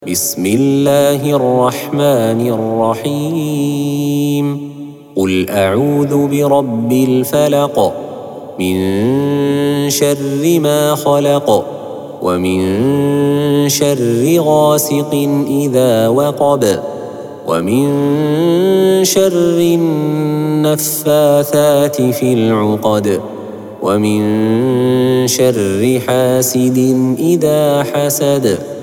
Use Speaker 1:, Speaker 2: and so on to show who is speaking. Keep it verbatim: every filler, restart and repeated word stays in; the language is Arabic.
Speaker 1: بسم الله الرحمن الرحيم قل أعوذ برب الفلق من شر ما خلق ومن شر غاسق إذا وقب ومن شر النفاثات في العقد ومن شر حاسد إذا حسد.